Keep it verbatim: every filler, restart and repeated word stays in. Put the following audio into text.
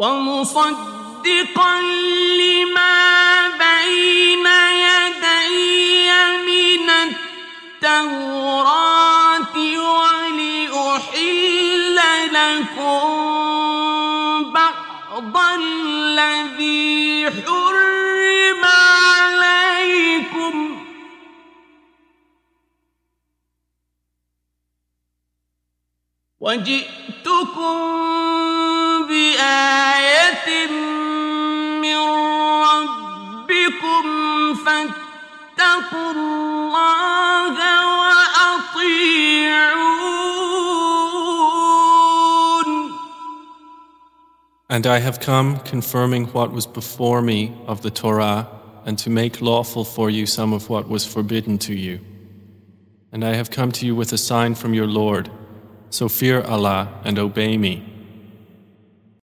ومصدقا لما بين يدي من التوراة ولأحل لكم بعض الذي حرم عليكم وجئتكم بآية من ربكم فاتقوا الله وأطيعون. And I have come confirming what was before me of the Torah and to make lawful for you some of what was forbidden to you. And I have come to you with a sign from your Lord. So fear Allah and obey me.